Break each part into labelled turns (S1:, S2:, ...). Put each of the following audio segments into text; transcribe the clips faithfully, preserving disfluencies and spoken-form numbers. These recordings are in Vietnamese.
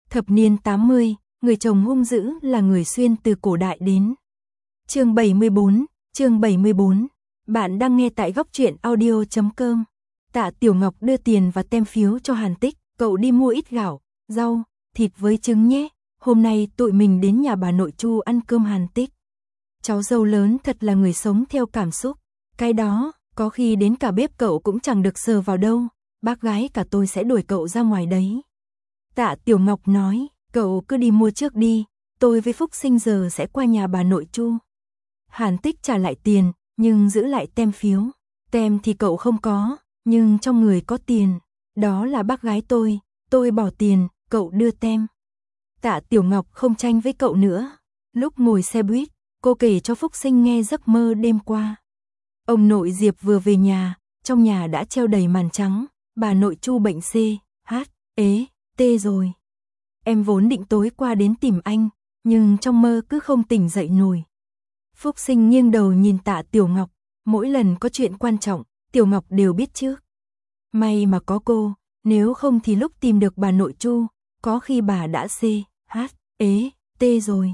S1: Thập niên tám mươi, người chồng hung dữ là người xuyên từ cổ đại đến. Chương bảy mươi bốn, chương bảy mươi bốn. Bạn đang nghe tại góc truyện audio chấm com. Tạ Tiểu Ngọc đưa tiền và tem phiếu cho Hàn Tích, cậu đi mua ít gạo, rau, thịt với trứng nhé. Hôm nay tụi mình đến nhà bà nội Chu ăn cơm Hàn Tích. Cháu dâu lớn thật là người sống theo cảm xúc. Cái đó, có khi đến cả bếp cậu cũng chẳng được sờ vào đâu. Bác gái cả tôi sẽ đuổi cậu ra ngoài đấy. Tạ Tiểu Ngọc nói, cậu cứ đi mua trước đi, tôi với Phúc Sinh giờ sẽ qua nhà bà nội Chu. Hàn Tích trả lại tiền, nhưng giữ lại tem phiếu. Tem thì cậu không có, nhưng trong người có tiền. Đó là bác gái tôi, tôi bỏ tiền, cậu đưa tem. Tạ Tiểu Ngọc không tranh với cậu nữa. Lúc ngồi xe buýt, cô kể cho Phúc Sinh nghe giấc mơ đêm qua. Ông nội Diệp vừa về nhà, trong nhà đã treo đầy màn trắng, bà nội Chu bệnh C, H, ế, T rồi. Em vốn định tối qua đến tìm anh, nhưng trong mơ cứ không tỉnh dậy nổi. Phúc Sinh nghiêng đầu nhìn Tạ Tiểu Ngọc, mỗi lần có chuyện quan trọng, Tiểu Ngọc đều biết trước. May mà có cô, nếu không thì lúc tìm được bà nội Chu, có khi bà đã C, H, ế, T rồi.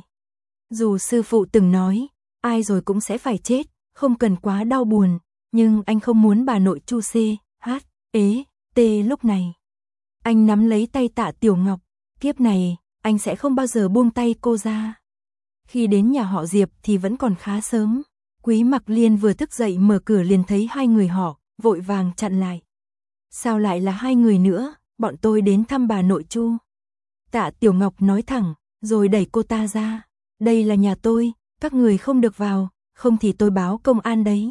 S1: Dù sư phụ từng nói, ai rồi cũng sẽ phải chết, không cần quá đau buồn, nhưng anh không muốn bà nội Chu C, H, ế, T lúc này. Anh nắm lấy tay Tạ Tiểu Ngọc, kiếp này, anh sẽ không bao giờ buông tay cô ra. Khi đến nhà họ Diệp thì vẫn còn khá sớm. Quý Mặc Liên vừa thức dậy mở cửa liền thấy hai người họ, vội vàng chặn lại. Sao lại là hai người nữa, bọn tôi đến thăm bà nội Chu. Tạ Tiểu Ngọc nói thẳng, rồi đẩy cô ta ra. Đây là nhà tôi, các người không được vào, không thì tôi báo công an đấy.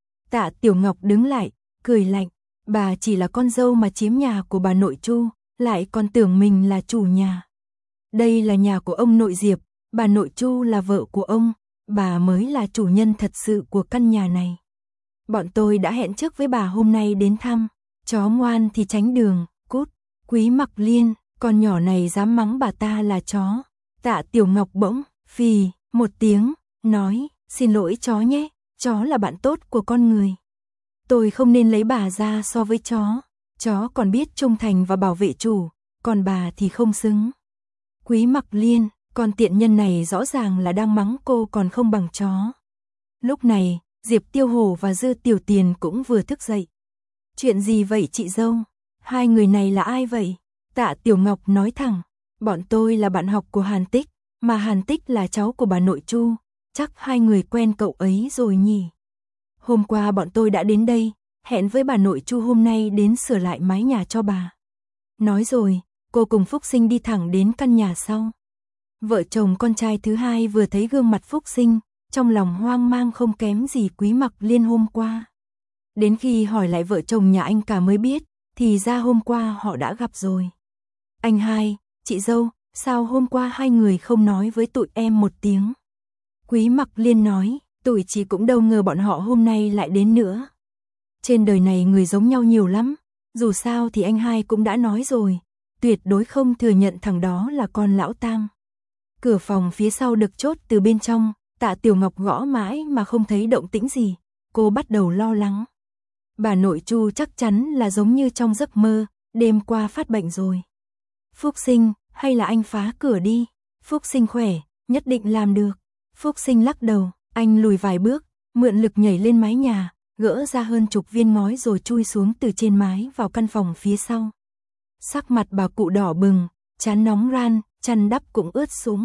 S1: Tạ Tiểu Ngọc đứng lại, cười lạnh. Bà chỉ là con dâu mà chiếm nhà của bà nội Chu, lại còn tưởng mình là chủ nhà. Đây là nhà của ông nội Diệp, bà nội Chu là vợ của ông, bà mới là chủ nhân thật sự của căn nhà này. Bọn tôi đã hẹn trước với bà hôm nay đến thăm, chó ngoan thì tránh đường, cút. Quý Mặc Liên, con nhỏ này dám mắng bà ta là chó. Tạ Tiểu Ngọc bỗng, phì, một tiếng, nói, xin lỗi chó nhé, chó là bạn tốt của con người. Tôi không nên lấy bà ra so với chó, chó còn biết trung thành và bảo vệ chủ, còn bà thì không xứng. Quý Mặc Liên, con tiện nhân này rõ ràng là đang mắng cô còn không bằng chó. Lúc này, Diệp Tiêu Hổ và Dư Tiểu Tiền cũng vừa thức dậy. Chuyện gì vậy chị dâu? Hai người này là ai vậy? Tạ Tiểu Ngọc nói thẳng, bọn tôi là bạn học của Hàn Tích, mà Hàn Tích là cháu của bà nội Chu, chắc hai người quen cậu ấy rồi nhỉ? Hôm qua bọn tôi đã đến đây, hẹn với bà nội Chu hôm nay đến sửa lại mái nhà cho bà. Nói rồi, cô cùng Phúc Sinh đi thẳng đến căn nhà sau. Vợ chồng con trai thứ hai vừa thấy gương mặt Phúc Sinh, trong lòng hoang mang không kém gì Quý Mặc Liên hôm qua. Đến khi hỏi lại vợ chồng nhà anh cả mới biết, thì ra hôm qua họ đã gặp rồi. Anh hai, chị dâu, sao hôm qua hai người không nói với tụi em một tiếng? Quý Mặc Liên nói, tụi chị cũng đâu ngờ bọn họ hôm nay lại đến nữa. Trên đời này người giống nhau nhiều lắm, dù sao thì anh hai cũng đã nói rồi, tuyệt đối không thừa nhận thằng đó là con lão Tam. Cửa phòng phía sau được chốt từ bên trong, Tạ Tiểu Ngọc gõ mãi mà không thấy động tĩnh gì, cô bắt đầu lo lắng. Bà nội Chu chắc chắn là giống như trong giấc mơ, đêm qua phát bệnh rồi. Phúc Sinh, hay là anh phá cửa đi? Phúc Sinh khỏe, nhất định làm được. Phúc Sinh lắc đầu, anh lùi vài bước, mượn lực nhảy lên mái nhà, gỡ ra hơn chục viên ngói rồi chui xuống từ trên mái vào căn phòng phía sau. Sắc mặt bà cụ đỏ bừng, trán nóng ran, chăn đắp cũng ướt sũng.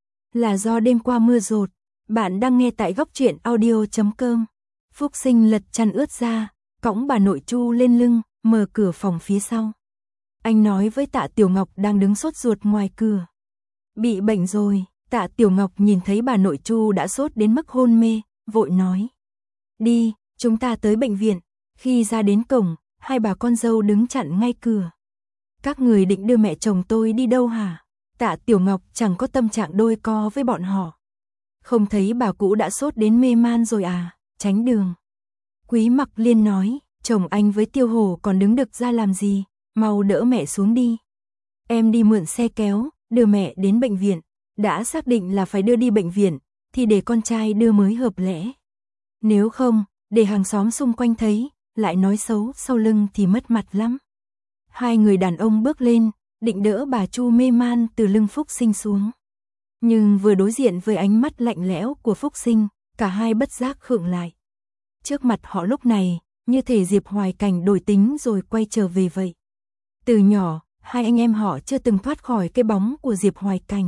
S1: Là do đêm qua mưa dột. Bạn đang nghe tại góc truyện audio chấm com. Phúc Sinh lật chăn ướt ra, cõng bà nội Chu lên lưng, mở cửa phòng phía sau. Anh nói với Tạ Tiểu Ngọc đang đứng sốt ruột ngoài cửa. Bị bệnh rồi. Tạ Tiểu Ngọc nhìn thấy bà nội Chu đã sốt đến mức hôn mê, vội nói. Đi, chúng ta tới bệnh viện. Khi ra đến cổng, hai bà con dâu đứng chặn ngay cửa. Các người định đưa mẹ chồng tôi đi đâu hả? Tạ Tiểu Ngọc chẳng có tâm trạng đôi co với bọn họ. Không thấy bà cũ đã sốt đến mê man rồi à, tránh đường. Quý Mặc Liên nói, chồng anh với Tiêu Hổ còn đứng được ra làm gì, mau đỡ mẹ xuống đi. Em đi mượn xe kéo, đưa mẹ đến bệnh viện. Đã xác định là phải đưa đi bệnh viện, thì để con trai đưa mới hợp lẽ. Nếu không, để hàng xóm xung quanh thấy, lại nói xấu sau lưng thì mất mặt lắm. Hai người đàn ông bước lên, định đỡ bà Chu mê man từ lưng Phúc Sinh xuống. Nhưng vừa đối diện với ánh mắt lạnh lẽo của Phúc Sinh, cả hai bất giác khựng lại. Trước mặt họ lúc này, như thể Diệp Hoài Cảnh đổi tính rồi quay trở về vậy. Từ nhỏ, hai anh em họ chưa từng thoát khỏi cái bóng của Diệp Hoài Cảnh.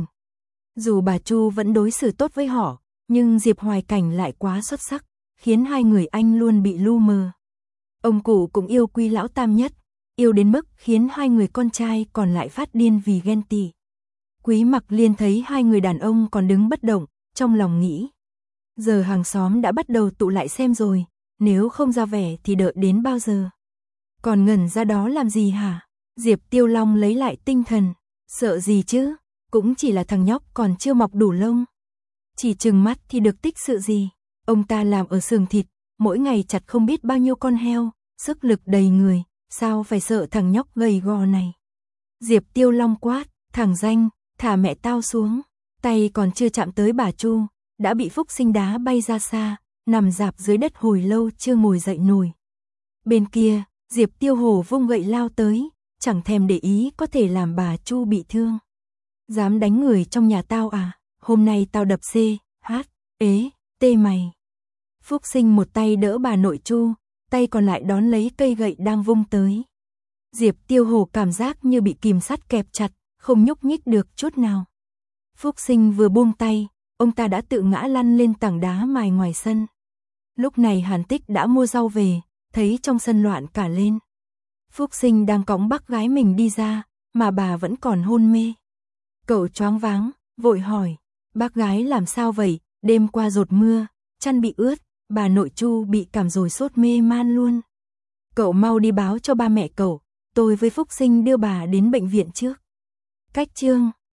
S1: Dù bà Chu vẫn đối xử tốt với họ, nhưng Diệp Hoài Cảnh lại quá xuất sắc, khiến hai người anh luôn bị lu mờ. Ông cụ cũng yêu Quý Lão Tam nhất, yêu đến mức khiến hai người con trai còn lại phát điên vì ghen tị. Quý Mặc Liên thấy hai người đàn ông còn đứng bất động, trong lòng nghĩ. Giờ hàng xóm đã bắt đầu tụ lại xem rồi, nếu không ra vẻ thì đợi đến bao giờ? Còn ngẩn ra đó làm gì hả? Diệp Tiêu Long lấy lại tinh thần, sợ gì chứ, cũng chỉ là thằng nhóc còn chưa mọc đủ lông. Chỉ trừng mắt thì được tích sự gì, ông ta làm ở xưởng thịt, mỗi ngày chặt không biết bao nhiêu con heo, sức lực đầy người, sao phải sợ thằng nhóc gầy gò này. Diệp Tiêu Long quát, thằng danh, thả mẹ tao xuống, tay còn chưa chạm tới bà Chu, đã bị Phúc Sinh đá bay ra xa, nằm rạp dưới đất hồi lâu chưa ngồi dậy nổi. Bên kia, Diệp Tiêu Hổ vung gậy lao tới, chẳng thèm để ý có thể làm bà Chu bị thương. Dám đánh người trong nhà tao à, hôm nay tao đập C, H, ế, tê mày. Phúc Sinh một tay đỡ bà nội Chu, tay còn lại đón lấy cây gậy đang vung tới. Diệp Tiêu Hổ cảm giác như bị kìm sắt kẹp chặt, không nhúc nhích được chút nào. Phúc Sinh vừa buông tay, ông ta đã tự ngã lăn lên tảng đá mài ngoài sân. Lúc này Hàn Tích đã mua rau về, thấy trong sân loạn cả lên. Phúc Sinh đang cõng bác gái mình đi ra, mà bà vẫn còn hôn mê. Cậu choáng váng, vội hỏi, bác gái làm sao vậy, đêm qua dột mưa, chăn bị ướt, bà nội Chu bị cảm rồi sốt mê man luôn. Cậu mau đi báo cho ba mẹ cậu, tôi với Phúc Sinh đưa bà đến bệnh viện trước. Cách chương